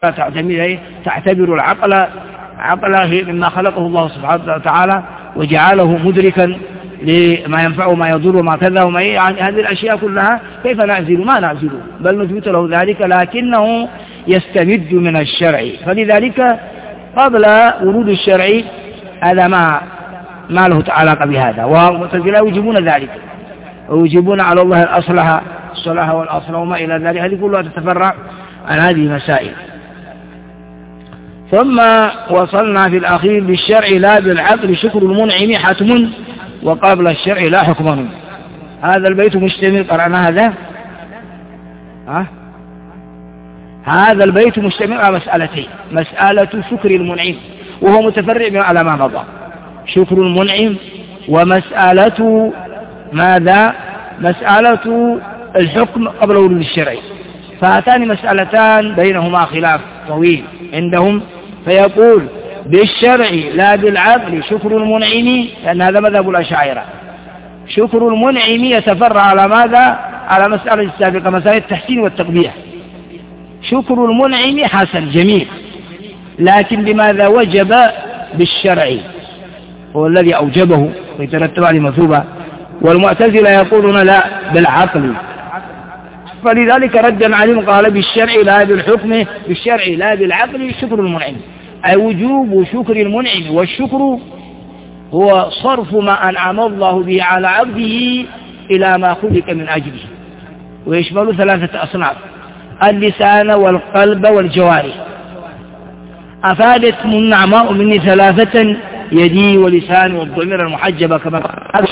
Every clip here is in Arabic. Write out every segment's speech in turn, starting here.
تعتبر العقل مما خلقه الله سبحانه وتعالى وجعله مدركا لما ينفع وما يضر وما كذا وما يعني هذه الأشياء كلها كيف نعزل؟ ما نعزل بل نثبت له ذلك، لكنه يستمد من الشرع. فلذلك قبل ورود الشرع هذا ما له علاقة بهذا، والمعتزلة يوجبون ذلك ويوجبون على الله الصلاح والأصل وما إلى ذلك. هذه كلها تتفرع عن هذه المسائل. ثم وصلنا في الأخير بالشرع لا بالعقل شكر المنعم حتم وقبل الشرع لا حكم. هذا البيت مشتمل، قرأنا هذا البيت مشتمل على مسألتين: مسألة شكر المنعم وهو متفرع على ما مضى، شكر المنعم، ومسألة ماذا؟ مسألة الحكم قبل ورود الشرع. فهاتان مسألتان بينهما خلاف طويل عندهم، فيقول بالشرع لا بالعقل شكر المنعم، لأن هذا مذهب الأشاعرة. شكر المنعم يتفرع على ماذا؟ على مسألة السابقة، مسألة التحسين والتقبيح. شكر المنعم حسن جميل، لكن لماذا وجب بالشرع؟ هو الذي أوجبه ويترتب عليه مثوبة. والمعتزلة يقولون لا بالعقل، فلذلك ردا عليهم قال بالشرع لا بالحكم، بالشرع لا بالعقل شكر المنعم، أي وجوب شكر المنعم. والشكر هو صرف ما أنعم الله به على عبده إلى ما خلق من أجله، ويشمل 3 أصناف: اللسان والقلب والجوارح. أفادت النعماء مني 3: يدي ولساني والضمير المحجبة كما قال.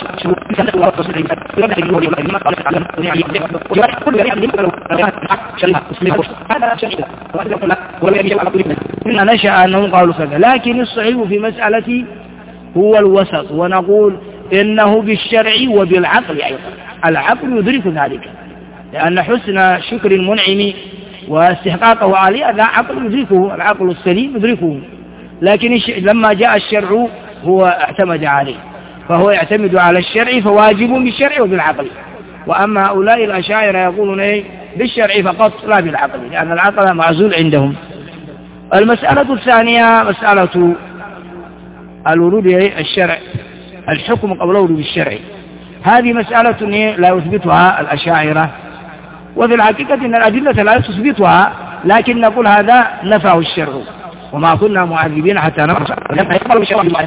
نشأ أنهم قالوا كذا، لكن الصحيح في مسألة هو الوسط، ونقول إنه بالشرع وبالعقل أيضا. العقل يدرك ذلك، لأن حسن شكر المنعم واستحقاقه عليه هذا عقل يدركه، العقل السليم يدركه. لكن لما جاء الشرع هو اعتمد عليه، فهو يعتمد على الشرع فواجب بالشرع وبالعقل. وأما هؤلاء الأشاعرة يقولون بالشرع فقط لا بالعقل، لأن العقل معزول عندهم. المسألة الثانية مسألة الورود الشرع، الحكم قبل ورود الشرع. هذه مسألة لا يثبتها الأشاعرة، وفي الحقيقة إن الأدلة لا تثبتها، لكن نقول هذا نفاه الشرع وما كنا معذبين حتى نبعث لما يقبلوا الشرع الله.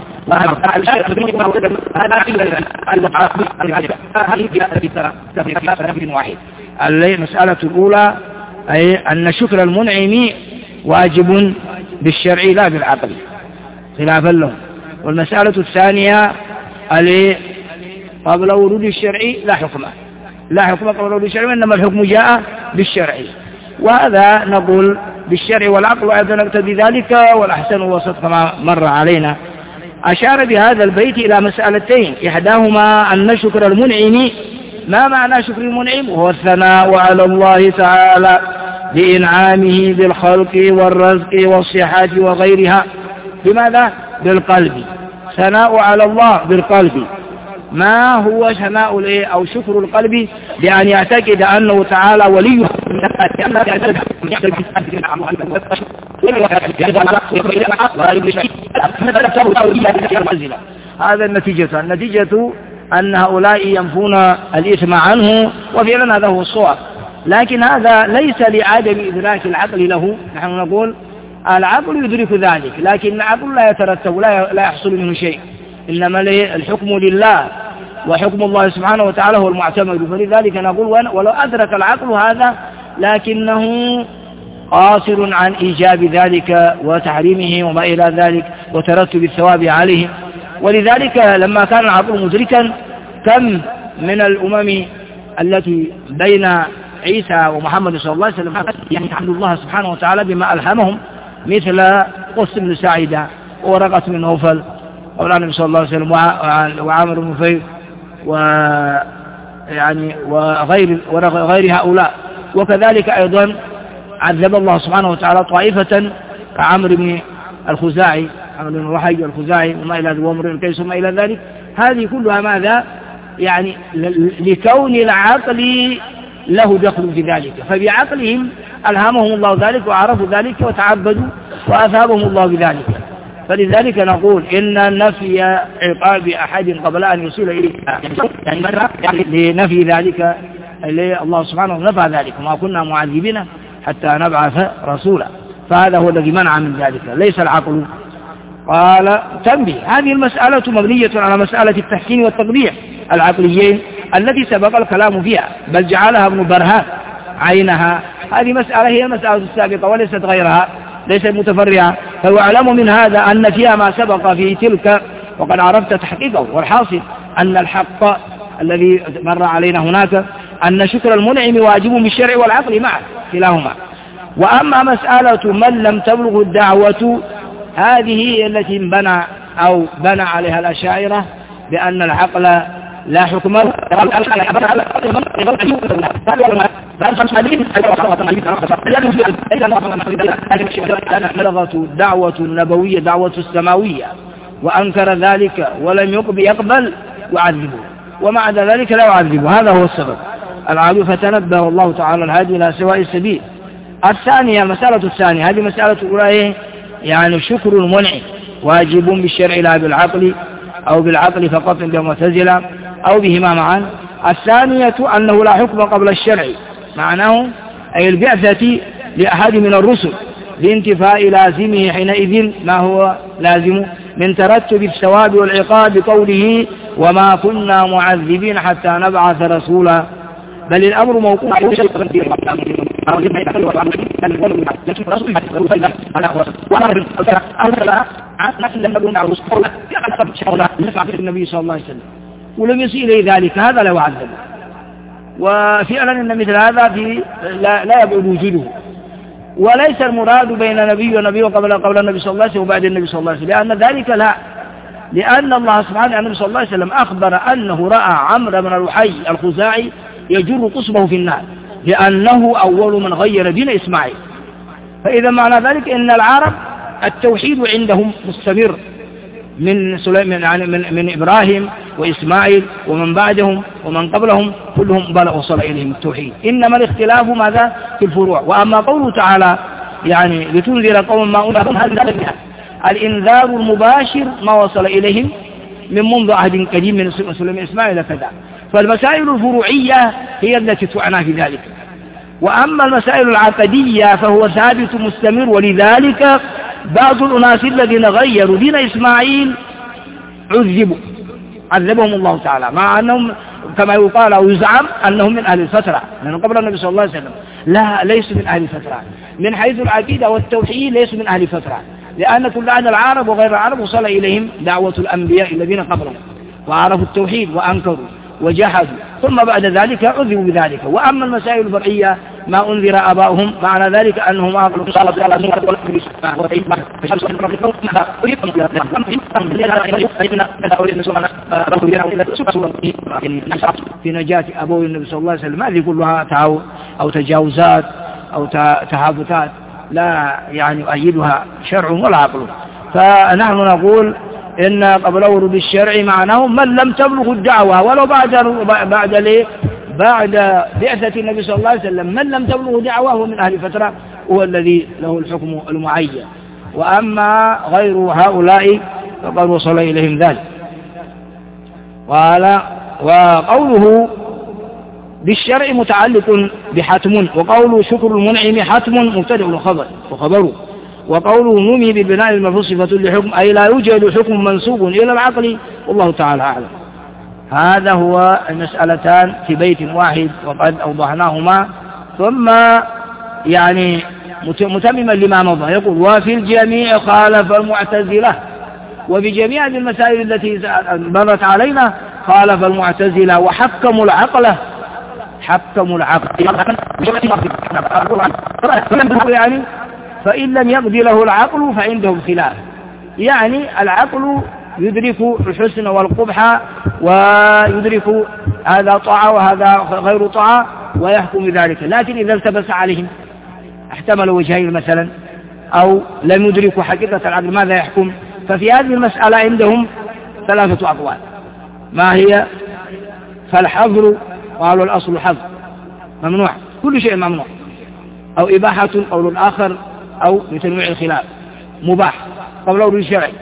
المسألة الأولى أي أن شكر المنعم واجب بالشرع لا بالعقل خلافا له. والمسألة الثانية قبل ورود الشرع لا حكم قبل ورود الشرع، وإنما الحكم جاء بالشرع. وهذا نقول بالشرع والعقل أيضا نقتضي ذلك، والأحسن وسط كما مر علينا. أشار بهذا البيت إلى مسألتين: إحداهما أن شكر المنعم، ما معنى شكر المنعم؟ هو الثناء على الله تعالى بإنعامه بالخلق والرزق والصحة وغيرها. بماذا؟ بالقلب. ثناء على الله بالقلب. ما هو ثناء أو شكر القلب؟ بأن يعتقد أنه تعالى وليه. هذا النتيجة أن هؤلاء ينفون الإثم عنه، وفعلا هذا هو الصواب. لكن هذا ليس لعدم إدراك العقل له. نحن نقول العقل يدرك ذلك، لكن العقل لا يترتب، لا يحصل منه شيء، إنما الحكم لله، وحكم الله سبحانه وتعالى هو المعتمد. فلذلك نقول ولو أدرك العقل هذا لكنه قاصر عن إيجاب ذلك وتحريمه وما إلى ذلك وترتب الثواب عليه. ولذلك لما كان العقل مدركا، كم من الأمم التي بين عيسى ومحمد صلى الله عليه وسلم يعني الحمد الله سبحانه وتعالى بما ألهمهم، مثل قس بن ساعدة ورقة بن نوفل وعلى النبي صلى الله عليه وسلم وعامر بن نفيل ويعني وغير هؤلاء. وكذلك أيضا عذب الله سبحانه وتعالى طائفة كعمرو بن الخزاعي، عمرو بن وحي الخزاعي وما إلى ذلك، وامرئ القيس وما إلى ذلك. هذه كلها ماذا؟ يعني لكون العقل له دخل في ذلك، فبعقلهم ألهمهم الله ذلك وعرفوا ذلك وتعبدوا وأثابهم الله بذلك. فلذلك نقول إن نفي عقاب أحد قبل أن يصل إليه يعني لنفي ذلك الله سبحانه نفى ذلك، وما كنا معذبين حتى نبعث رسولا، فهذا هو الذي منع من ذلك ليس العقل. قال تنبيه، هذه المسألة مبنية على مسألة التحسين والتقبيح العقليين التي سبق الكلام فيها، بل جعلها ابن برهان عينها. هذه مسألة هي المسألة السابقة وليست غيرها، ليست متفرعة. فيعلم من هذا أن فيها ما سبق في تلك وقد عرفت تحقيقه. والحاصل أن الحق الذي مر علينا هناك أن شكر المنعم واجب بالشرع والعقل معا كلاهما. وأما مسألة من لم تبلغ الدعوة هذه هي التي بنى عليها الأشاعرة بأن العقل لا حكم بلغت الدعوة النبوية دعوة السماوية وأنكر ذلك ولم يقبل يعذبه، ومع ذلك لا يعذبه. هذا هو السبب العالي. فتنبه الله تعالى الهادي إلى سواء السبيل. الثانية المسألة الثانية، هذه مسألة أولى يعني شكر المنعم واجب بالشرع لا بالعقل أو بالعقل فقط بالمعتزلة أو بهما معا. الثانية أنه لا حكم قبل الشرع، معناه أي البعثة لأحد من الرسل لانتفاء لازمه حينئذ ما هو لازم من ترتب الثواب والعقاب بقوله وما كنا معذبين حتى نبعث رسولا، بل الأمر موقوف النبي صلى الله عليه وسلم ولم يسئ إليه ذلك، هذا لا يعذب. وفعلا إن مثل هذا لا يبعد وجوده، وليس المراد بين نبي ونبي وقبل النبي صلى الله عليه وسلم وبعد النبي صلى الله عليه وسلم، لأن ذلك لا، لأن الله سبحانه النبي صلى الله عليه وسلم أخبر أنه رأى عمرو بن الوحي الخزاعي يجر قصبه في النار لأنه أول من غير دين إسماعيل. فإذا معنى ذلك أن العرب التوحيد عندهم مستمر من سليمان يعني من إبراهيم وإسماعيل ومن بعدهم ومن قبلهم كلهم بلغ وصل إليهم التوحيد، إنما الاختلاف ماذا في الفروع. وأما قوله تعالى يعني لتنذر قوم ما أنذرهم هذا الإنذار المباشر ما وصل إليهم من منذ عهد قديم من سليمان إسماعيل كذا. فالمسائل الفروعية هي التي تعنى في ذلك، وأما المسائل العقدية فهو ثابت مستمر. ولذلك بعض الأناس الذين غيروا دين إسماعيل عذبهم الله تعالى، مع أنهم كما يقال أو يزعم أنهم من أهل الفترة لأنهم قبل النبي صلى الله عليه وسلم، لا ليسوا من أهل الفترة من حيث العقيدة والتوحيد، ليسوا من أهل الفترة، لأن كل أهل العرب وغير العرب وصل إليهم دعوة الأنبياء الذين قبلهم وعرفوا التوحيد وأنكروا وجحدوا، ثم بعد ذلك عذبوا بذلك. وأما المسائل الفرعية ما أنذر آباؤهم معنى ذلك أنهم أقلوا في نجاة أبوي النبي صلى الله عليه وسلم، هذه كلها تعاون أو تجاوزات أو تهافتات لا يعني يؤيدها شرع ولا عقل. فنحن نقول إن قبل ورود الشرع معناه من لم تبلغ الدعوة ولو بعد بعثة النبي صلى الله عليه وسلم، من لم تبلغ دعوة هو من أهل فترة هو الذي له الحكم المعين. وأما غير هؤلاء فقد وصل إليهم ذلك. وقوله بالشرع متعلق بحتم، وقوله شكر المنعم حتم مبتدأ وخبره، وقوله نمي بالبناء المفروض صفة لحكم أي لا يوجد حكم منسوب إلى العقل، والله تعالى أعلم. هذا هو المسألتان في بيت واحد وقد أوضحناهما. ثم يعني متمما لما مضى يقول وفي الجميع خالف المعتزلة، وبجميع المسائل التي مرت علينا خالف المعتزلة وحكموا العقل يعني فإن لم يقضي له العقل فعندهم خلاف، يعني العقل يدرك الحسن والقبح ويدرك هذا طاعة وهذا غير طاعة ويحكم بذلك، لكن إذا التبس عليهم احتمل وجهين مثلا أو لم يدركوا حقيقة العقل ماذا يحكم؟ ففي هذه المسألة عندهم ثلاثة أقوال. ما هي؟ فالحظر قالوا الأصل حظر ممنوع، كل شيء ممنوع، أو إباحة قول الآخر أو بتنويع الخلاف مباح قبل ورود الشرعي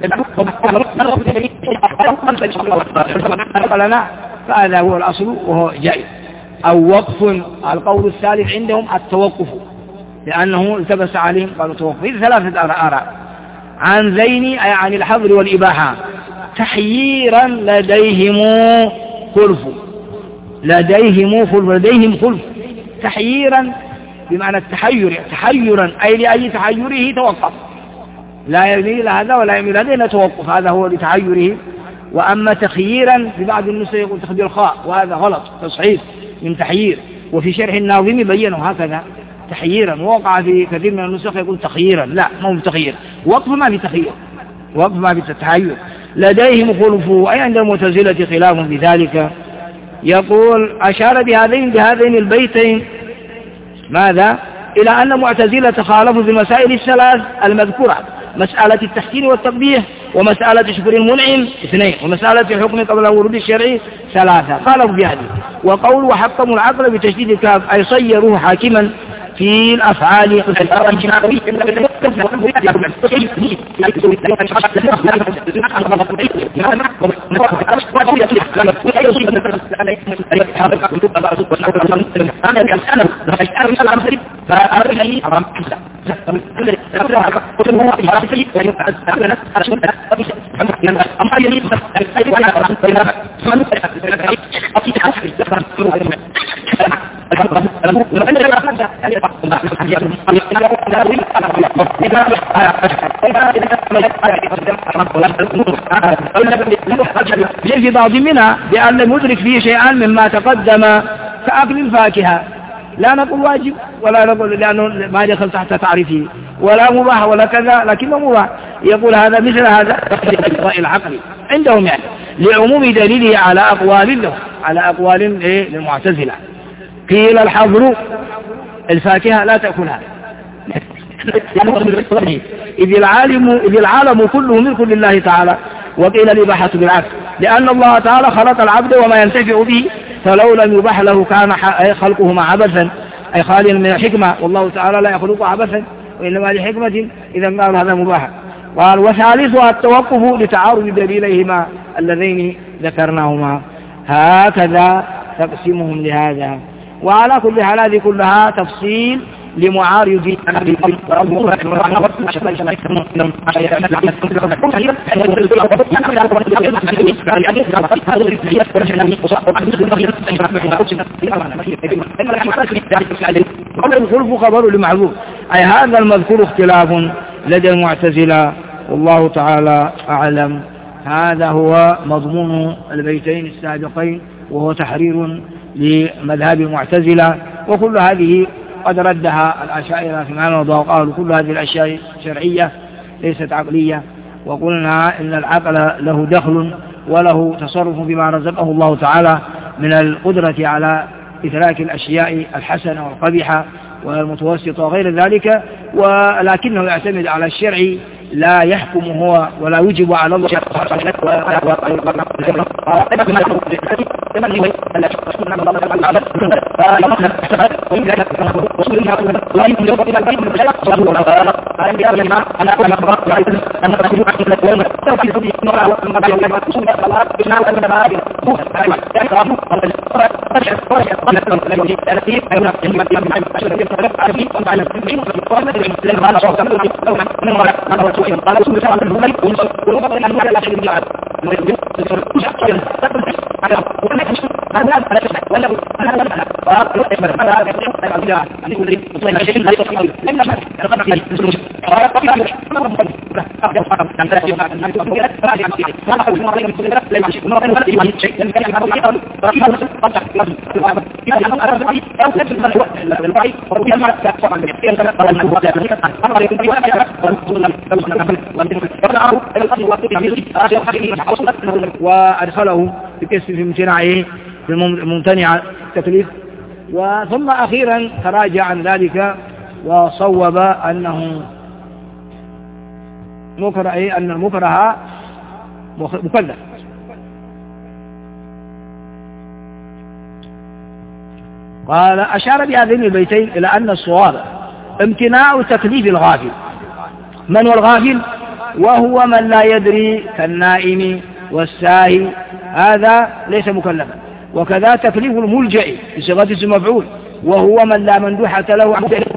لنا فهذا هو الأصل وهو جائز. أو وقف القول الثالث عندهم التوقف لأنه التبس عليهم قالوا توقف. إذ ثلاثة آراء عن ذين أي عن الحظر والإباحة تحييرا لديهم خلف تحييرا بمعنى التحير تحيرا أي لأي تحيره توقف لا يميل هذا ولا يميل هذا نتوقف هذا هو لتحيره. وأما تخييرا في بعض النسخ يقول تخدير الخاء وهذا غلط تصحيح من تحيير. وفي شرح الناظم بينه هكذا تحييرا ووقع في كثير من النسخ يقول تخييرا لا ما هو تخيير وقف ما في تخيير وقف ما في تحير. لديهم خلف أي عند المعتزلة خلاف بذلك. يقول أشار بهذين البيتين ماذا إلى أن المعتزلة خالفوا في المسائل الثلاث المذكورة مسألة التحسين والتقبيح ومسألة شكر المنعم 2 ومسألة الحكم قبل ورود الشرعي 3 خالفوا بهذه. وقول وحكموا العقل بتشديد الكاف أي صيروه حاكما في الأفعال في بعض منها بأن لم يدرك فيه شيئا مما تقدم كأكل الفاكهة لا نقول واجب ولا نقول لأنه ما يدخل تحت تعريفه ولا مباح ولا كذا لكنه مباح. يقول هذا مثل هذا العقل عندهم يعني لعموم دليله على أقوال للمعتزلة. قيل الحظر الفاكهة لا تأكلها إذ العالم كله ملك لله تعالى. وقيل الإباحة بالعكس لأن الله تعالى خلق العبد وما ينتفع به فلو لم يباح له كان خلقهما عبثا أي خاليا من الحكمة والله تعالى لا يخلق عبثا وإنما لحكمة إذا قال هذا مباح. قال وثالثها التوقف لتعارض دليليهما اللذين ذكرناهما. هكذا تقسيمهم لهذا. وعلى كل حال هذه كلها تفصيل لمعارض الخلف خبر لمعذور أي هذا المذكور اختلاف لدى المعتزلة والله تعالى أعلم. هذا هو مضمون البيتين السابقين وهو تحرير لمذهب المعتزلة. وكل هذه قد ردها الأشاعرة فيما مضى وقالوا كل هذه الأشياء شرعية ليست عقلية. وقلنا إن العقل له دخل وله تصرف بما رزقه الله تعالى من القدرة على إدراك الأشياء الحسنة والقبيحة والمتوسطة وغير ذلك ولكنه يعتمد على الشرع لا يحكم هو ولا يجب على الله وأدخله بكسب في امتناعه في الممتنع التكليف. وثم أخيرا تراجع عن ذلك وصوب أنه مكره أن المكره مكلف. قال أشار بهذين البيتين إلى أن الصواب امتناع تكليف الغافل. من هو الغافل؟ وهو من لا يدري كالنائم والساهي، هذا ليس مكلفا. وكذا تكليف الملجأ بصيغة اسم مفعول، وهو من لا مندوحة له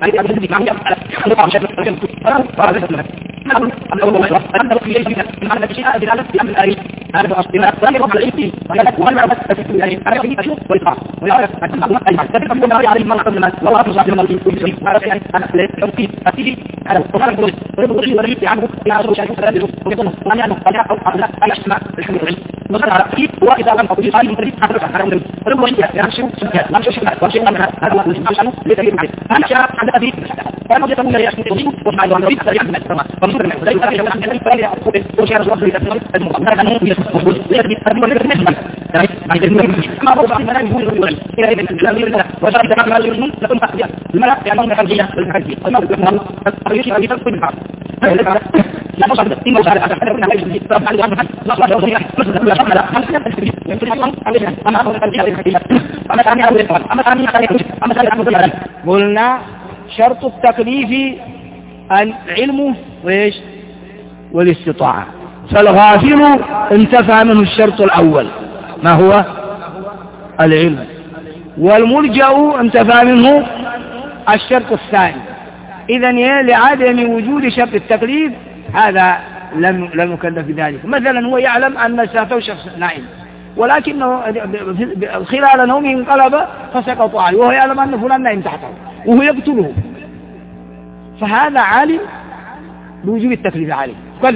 قلنا شرط التكليف العلم وإيش والاستطاعة. فالغافل انتفى منه الشرط الأول ما هو العلم، والملجأ انتفى منه الشرط الثاني. إذن لعدم وجود شرط التكليف هذا لم يكلف بذلك. مثلا هو يعلم أن ساته شخص نائم، ولكنه خلال نومه انقلب فسقط عليه، وهو يعلم أن فلان نائم تحته وهو يقتله، فهذا عالم بوجوب التكليف عليه.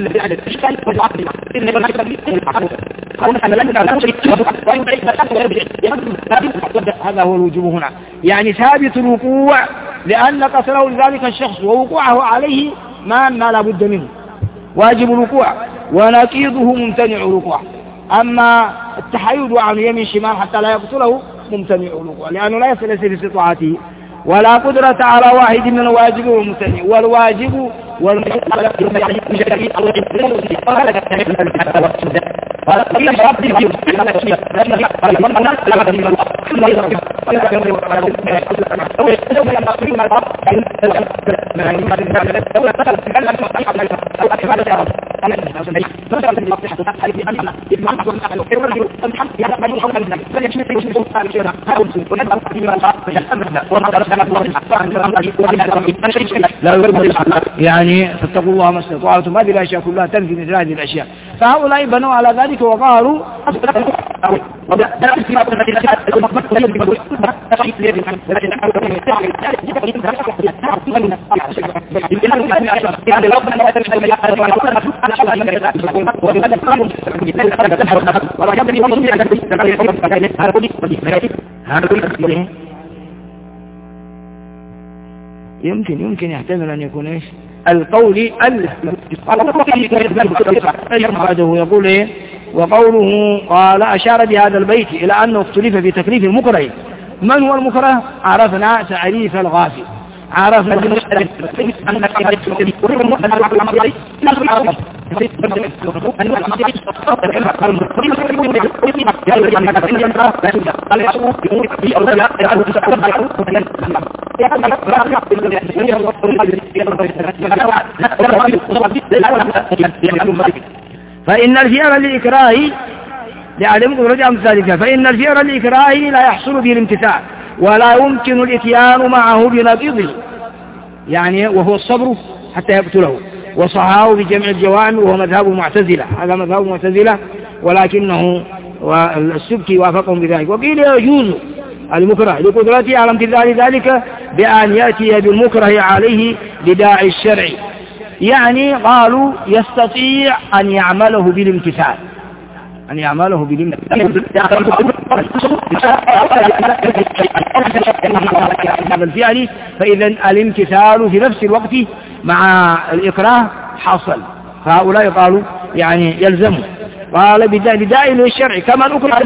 هذا هو الوجوب هنا، يعني ثابت الوقوع لأن قتله لذلك الشخص، ووقوعه عليه ما لا بد منه واجب الوقوع، ونقيضه ممتنع الوقوع. أما التحيد عن يمين شمال حتى لا يقتله ممتنع الوقوع، لأنه لا يصل في استطاعته، ولا قدرة على واحد من الواجب والممتنع. والواجب يعني فاتقوا الله ما استطعتم. هذه الأشياء كلها تنفي مثل هذه الأشياء. فهؤلاء بنوا على ذلك وقالوا يمكن يحتمل أن يكون إيش القول بعده يقول إيه وقوله قال أشار بهذا البيت إلى أنه اختلف في تكليف المكره. من هو المكره؟ عرفنا تعريف الغافل، عرفنا فإن الفعل الإكراه لعدم قدرة أمثالك، فإن الفعل الإكراه لا يحصل به الامتثال ولا يمكن الإتيان معه بنقيضه، يعني وهو الصبر حتى يقتله. وصحاه بجمع الجوامع وهو مذهب المعتزلة، هذا مذهب المعتزلة، ولكنه والسبكي وافقهم بذلك. وقيل يجوز المكره لقدرته على امتثال ذلك بأن يأتي بالمكره عليه بداعي الشرع، يعني قالوا يستطيع أن يعمله بالامتثال، أن يعمله بالامتثال بالفعل. فإذا الامتثال في نفس الوقت مع الإكراه حصل، فهؤلاء قالوا يعني يلزم. قال بداعي للشرع كما الأكراه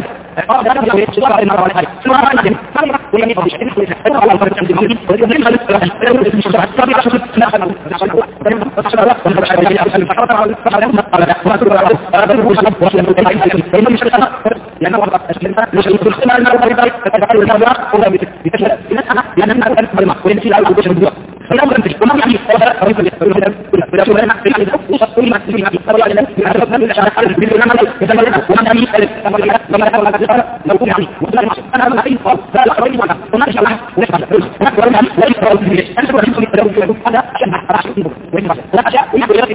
لأنه وضع الشركة لشيء بالخمال المرضى بطريق التفاعل والمرضى ولا بتشمل لنسعى لأن الناس المرضى وينسي العالم وبشر الدواء فالأمر أنتج وما يعني طريقة ولا شو لنا في الحديث وصف كل ما تسمي في طبيعة لنا يعرف من الأشعار على الفيديو لنا يتمنى لنا وما يعني لما يحاول أن يتفرق لو كنت يعني ولا المعصر أنا أنا أي صار لا لا قريب ولا وما إن شاء الله ونسمع هناك ولا يعني لا يفرق الفيديو أنا سوى في الفيديو هذا عشان لا أشياء ويقول يا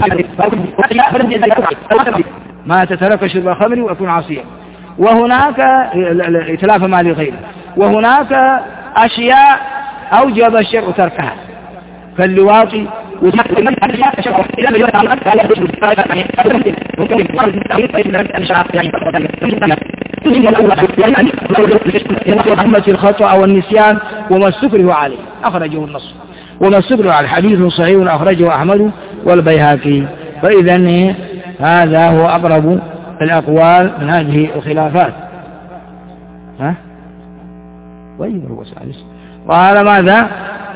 أخي ما تترك شرب الخمر ويكون عاصيا. وهناك إتلاف ما لغيره. وهناك أشياء أوجب الشرع تركها كاللواط رحمة الخطأ والنسيان وما استكره عليه أخرجه النص وما استكره على حديث صحيح أخرجه أحمد والبيهقي. فإذا هذا هو أقرب الأقوال من هذه الخلافات. هو سالس قال ماذا؟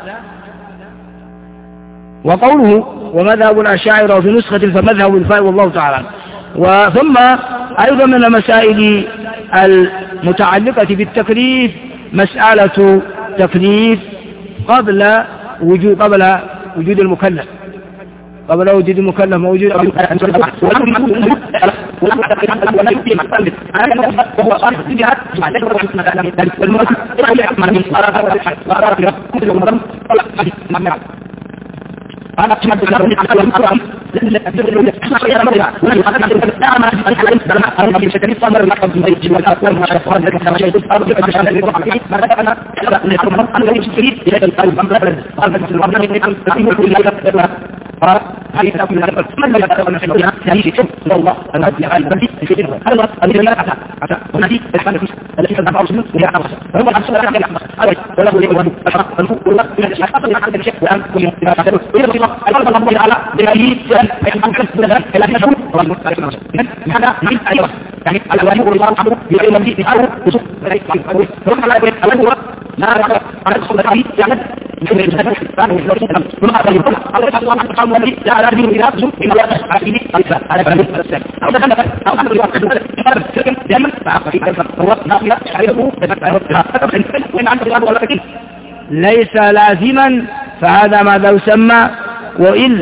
وقوله ومذهب الأشاعرة في نسخة فمذهب الفاء والله تعالى. وثم أيضا من المسائل المتعلقة بالتكليف مسألة تكليف قبل وجود المكلف قبل وجود المكلف موجود أنا أتمنى أن أكون أكرم لأن الدولة أنا مرة أنا أنا في شكل صامر لكم في بيت جمال أقوال ما شاء الله لكن ما شاء الله أرجو أن أشهد لكم عليه ما أنا أنا يشتري إلى القلب أنا أرجو أن أرجو أن أكون كل هذا هذه تأكل هذا من لا يتأكل شيء منها يعني شيء الله أنا أدري على بنتي في شيء هذا الذي لا أتى ونادي الحمد التي تدفع رسول وهي عرسة فهو الحمد لله على الحمد هذا ولا هو يقول أشرف الفوق والله من الأشياء أصلا عن هذا الشيء وأن كل يوم إذا تعتبر ويقول الله الله تعالى بهذه أن كسب لها إلى أن يشوف الله تعالى هذا من أيوة يعني على الواجب والله الحمد يقول من في حاله وشوف فهم على الواجب لا على الصلاة عليه يعني يقول الإنسان فانه يقول ثم أقول الله الله سبحانه وتعالى لا على دين إلى أسلم إن الله عاقبه على فهم الإسلام أو تكلم أو أمر يوقف هذا السلم دائما فعقب في هذا هو ناقية شعيره وإن عنده الأرض ولا تكين ليس لازما فهذا ماذا يسمى وإلا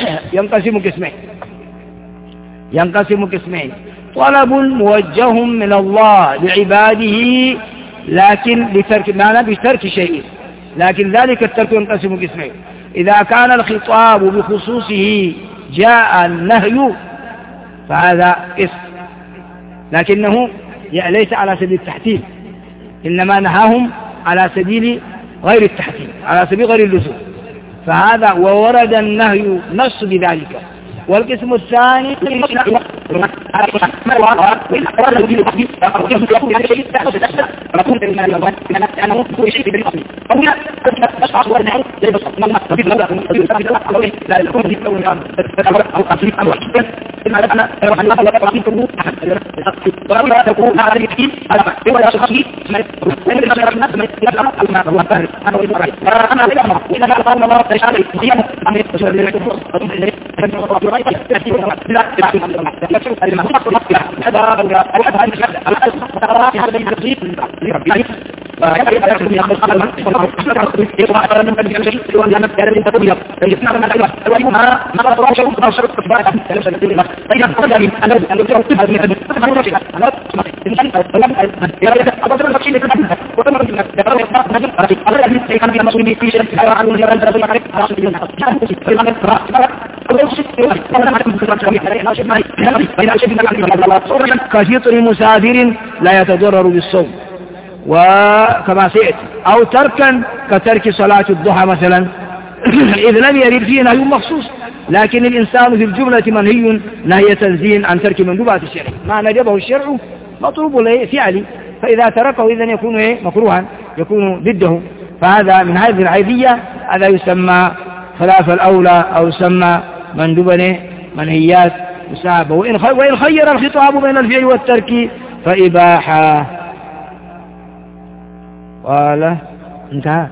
ينقسم قسمين طلب موجه من الله لعباده لكن بترك شيء لكن ذلك الترك ينقسم قسمين. إذا كان الخطاب بخصوصه جاء النهي فهذا اسم لكنه ليس على سبيل التحتيم إنما نهاهم على سبيل غير التحتيم على سبيل غير اللزوم فهذا وورد النهي نص بذلك. والقسم الثاني كفطر مسافر لا يتضرر بالصوم وكما سئت أو تركا كترك صلاة الضحى مثلا إذ لم يرد فيه نهي مخصوص لكن الإنسان في الجملة منهي نهي تنزيه عن ترك مندوبات الشرع ما نجبه الشرع مطلوب له فعلي فإذا تركه إذن يكون مكروها يكون ضده فهذا من هذه العيبية هذا يسمى خلاف الأولى أو يسمى مندوبا منهيات مسابة. وإن خير الخطاب بين الفعل والترك فإباحة. قال انتهى.